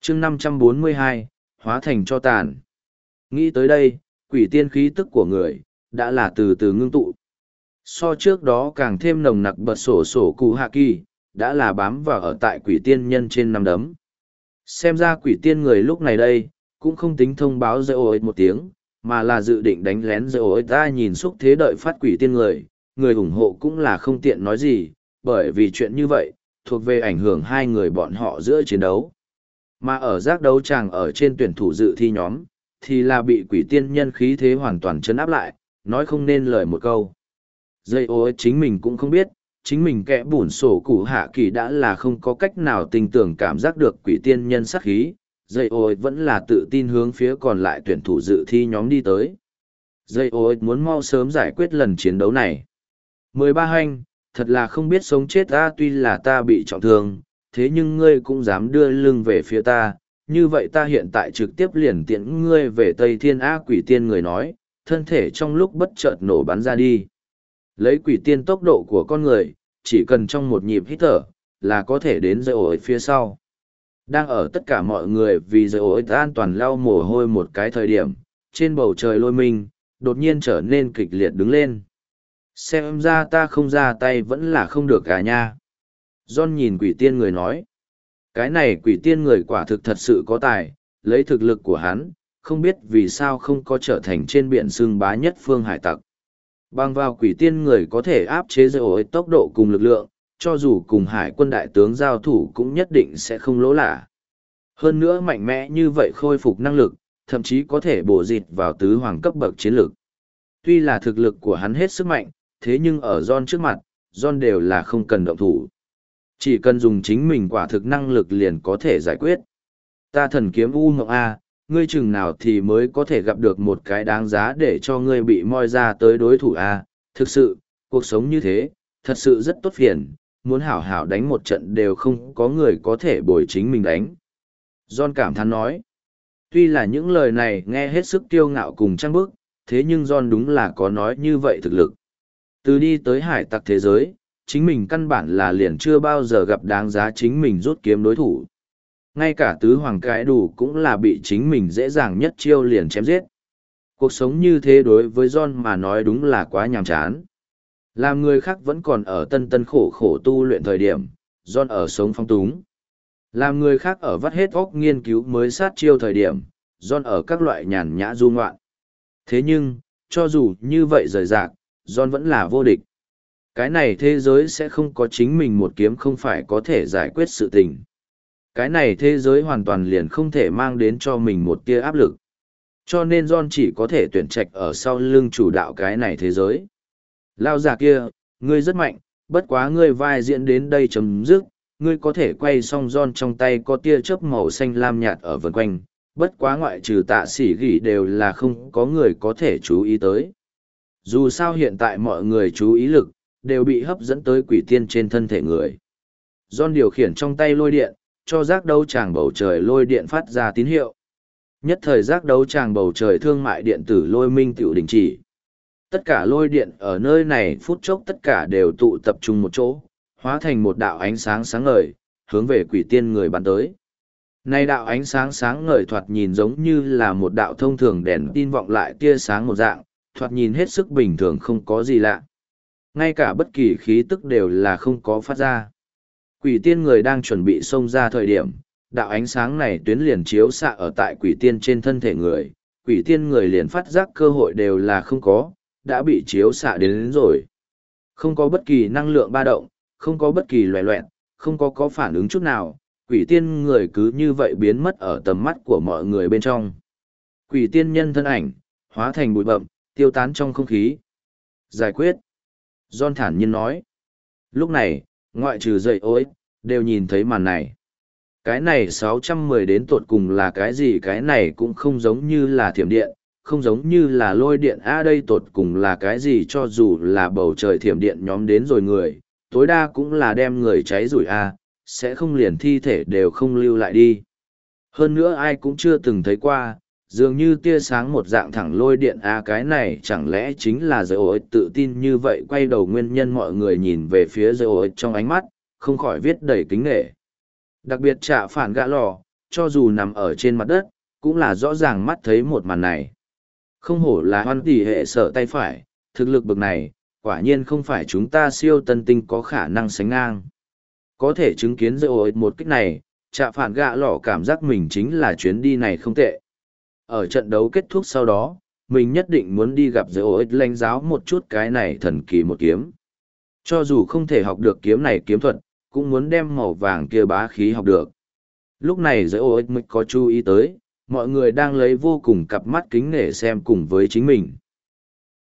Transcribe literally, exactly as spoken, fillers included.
chương năm trăm bốn mươi hai, hóa thành cho tàn. Nghĩ tới đây, quỷ tiên khí tức của người, đã là từ từ ngưng tụ. So trước đó càng thêm nồng nặc bật sổ sổ cụ hạ kỳ, đã là bám vào ở tại quỷ tiên nhân trên năm đấm. Xem ra quỷ tiên người lúc này đây, cũng không tính thông báo dây ổi một tiếng, mà là dự định đánh lén dây ổi ta nhìn xúc thế đợi phát quỷ tiên người, người ủng hộ cũng là không tiện nói gì, bởi vì chuyện như vậy, thuộc về ảnh hưởng hai người bọn họ giữa chiến đấu. Mà ở giác đấu tràng ở trên tuyển thủ dự thi nhóm, thì là bị quỷ tiên nhân khí thế hoàn toàn chấn áp lại, nói không nên lời một câu. Dây ổi chính mình cũng không biết, chính mình kẽ bủn sổ cụ hạ kỳ đã là không có cách nào tình tưởng cảm giác được quỷ tiên nhân sát khí, dây ôi vẫn là tự tin hướng phía còn lại tuyển thủ dự thi nhóm đi tới. Dây ôi muốn mau sớm giải quyết lần chiến đấu này. mười ba hành, thật là không biết sống chết ta, tuy là ta bị trọng thương, thế nhưng ngươi cũng dám đưa lưng về phía ta, như vậy ta hiện tại trực tiếp liền tiễn ngươi về Tây Thiên Á. Quỷ tiên người nói, thân thể trong lúc bất chợt nổ bắn ra đi. Lấy quỷ tiên tốc độ của con người, chỉ cần trong một nhịp hít thở, là có thể đến dây ổi phía sau. Đang ở tất cả mọi người vì dây ổi an toàn lau mồ hôi một cái thời điểm, trên bầu trời lôi minh, đột nhiên trở nên kịch liệt đứng lên. Xem ra ta không ra tay vẫn là không được cả nha. John nhìn quỷ tiên người nói. Cái này quỷ tiên người quả thực thật sự có tài, lấy thực lực của hắn, không biết vì sao không có trở thành trên biển xương bá nhất phương hải tặc. Bằng vào quỷ tiên người có thể áp chế dây ổi tốc độ cùng lực lượng, cho dù cùng hải quân đại tướng giao thủ cũng nhất định sẽ không lỗ lạ. Hơn nữa mạnh mẽ như vậy khôi phục năng lực, thậm chí có thể bổ dịt vào tứ hoàng cấp bậc chiến lược. Tuy là thực lực của hắn hết sức mạnh, thế nhưng ở John trước mặt, John đều là không cần động thủ. Chỉ cần dùng chính mình quả thực năng lực liền có thể giải quyết. Ta thần kiếm U Ngọc A, ngươi chừng nào thì mới có thể gặp được một cái đáng giá để cho ngươi bị moi ra tới đối thủ A. Thực sự, cuộc sống như thế, thật sự rất tốt phiền, muốn hảo hảo đánh một trận đều không có người có thể bồi chính mình đánh. John cảm thán nói. Tuy là những lời này nghe hết sức kiêu ngạo cùng trăng bức, thế nhưng John đúng là có nói như vậy thực lực. Từ đi tới hải tặc thế giới, chính mình căn bản là liền chưa bao giờ gặp đáng giá chính mình rút kiếm đối thủ. Ngay cả tứ hoàng cái đủ cũng là bị chính mình dễ dàng nhất chiêu liền chém giết. Cuộc sống như thế đối với John mà nói đúng là quá nhàm chán. Làm người khác vẫn còn ở tân tân khổ khổ tu luyện thời điểm, John ở sống phong túng. Làm người khác ở vắt hết óc nghiên cứu mới sát chiêu thời điểm, John ở các loại nhàn nhã du ngoạn. Thế nhưng, cho dù như vậy rời rạc, John vẫn là vô địch. Cái này thế giới sẽ không có chính mình một kiếm không phải có thể giải quyết sự tình. Cái này thế giới hoàn toàn liền không thể mang đến cho mình một tia áp lực. Cho nên John chỉ có thể tuyển trạch ở sau lưng chủ đạo cái này thế giới. Lao già kia, ngươi rất mạnh, bất quá ngươi vai diễn đến đây chấm dứt, ngươi có thể quay xong John trong tay có tia chớp màu xanh lam nhạt ở vần quanh, bất quá ngoại trừ tạ sĩ gỉ đều là không có người có thể chú ý tới. Dù sao hiện tại mọi người chú ý lực, đều bị hấp dẫn tới quỷ tiên trên thân thể người. John điều khiển trong tay lôi điện, cho giác đấu tràng bầu trời lôi điện phát ra tín hiệu. Nhất thời giác đấu tràng bầu trời thương mại điện tử lôi minh tiểu đình chỉ. Tất cả lôi điện ở nơi này phút chốc tất cả đều tụ tập trung một chỗ, hóa thành một đạo ánh sáng sáng ngời, hướng về quỷ tiên người bắn tới. Này đạo ánh sáng sáng ngời thoạt nhìn giống như là một đạo thông thường đèn tin vọng lại tia sáng một dạng, thoạt nhìn hết sức bình thường không có gì lạ. Ngay cả bất kỳ khí tức đều là không có phát ra. Quỷ tiên người đang chuẩn bị xông ra thời điểm, đạo ánh sáng này tuyến liền chiếu xạ ở tại quỷ tiên trên thân thể người, quỷ tiên người liền phát giác cơ hội đều là không có, đã bị chiếu xạ đến, đến rồi. Không có bất kỳ năng lượng ba động, không có bất kỳ loè loẹt, không có có phản ứng chút nào, quỷ tiên người cứ như vậy biến mất ở tầm mắt của mọi người bên trong. Quỷ tiên nhân thân ảnh, hóa thành bụi bậm, tiêu tán trong không khí. Giải quyết. John thản nhiên nói. Lúc này, ngoại trừ dậy ối, đều nhìn thấy màn này. Cái này sáu trăm mười đến tột cùng là cái gì? Cái này cũng không giống như là thiểm điện, không giống như là lôi điện. A đây tột cùng là cái gì? Cho dù là bầu trời thiểm điện nhóm đến rồi người, tối đa cũng là đem người cháy rủi A, sẽ không liền thi thể đều không lưu lại đi. Hơn nữa ai cũng chưa từng thấy qua, dường như tia sáng một dạng thẳng lôi điện. A cái này chẳng lẽ chính là dây ối tự tin như vậy? Quay đầu nguyên nhân mọi người nhìn về phía dây ối trong ánh mắt, không khỏi viết đầy kính nghệ. Đặc biệt trả phản gã lò, cho dù nằm ở trên mặt đất, cũng là rõ ràng mắt thấy một màn này. Không hổ là hoan tỷ hệ sở tay phải, thực lực bực này, quả nhiên không phải chúng ta siêu tân tinh có khả năng sánh ngang. Có thể chứng kiến dây ổi một kích này, Trạ Phản Gạ Lọ cảm giác mình chính là chuyến đi này không tệ. Ở trận đấu kết thúc sau đó, mình nhất định muốn đi gặp dây ổi lãnh giáo một chút cái này thần kỳ một kiếm. Cho dù không thể học được kiếm này kiếm thuật, cũng muốn đem màu vàng kia bá khí học được. Lúc này dây ổi mới có chú ý tới, mọi người đang lấy vô cùng cặp mắt kính nể xem cùng với chính mình.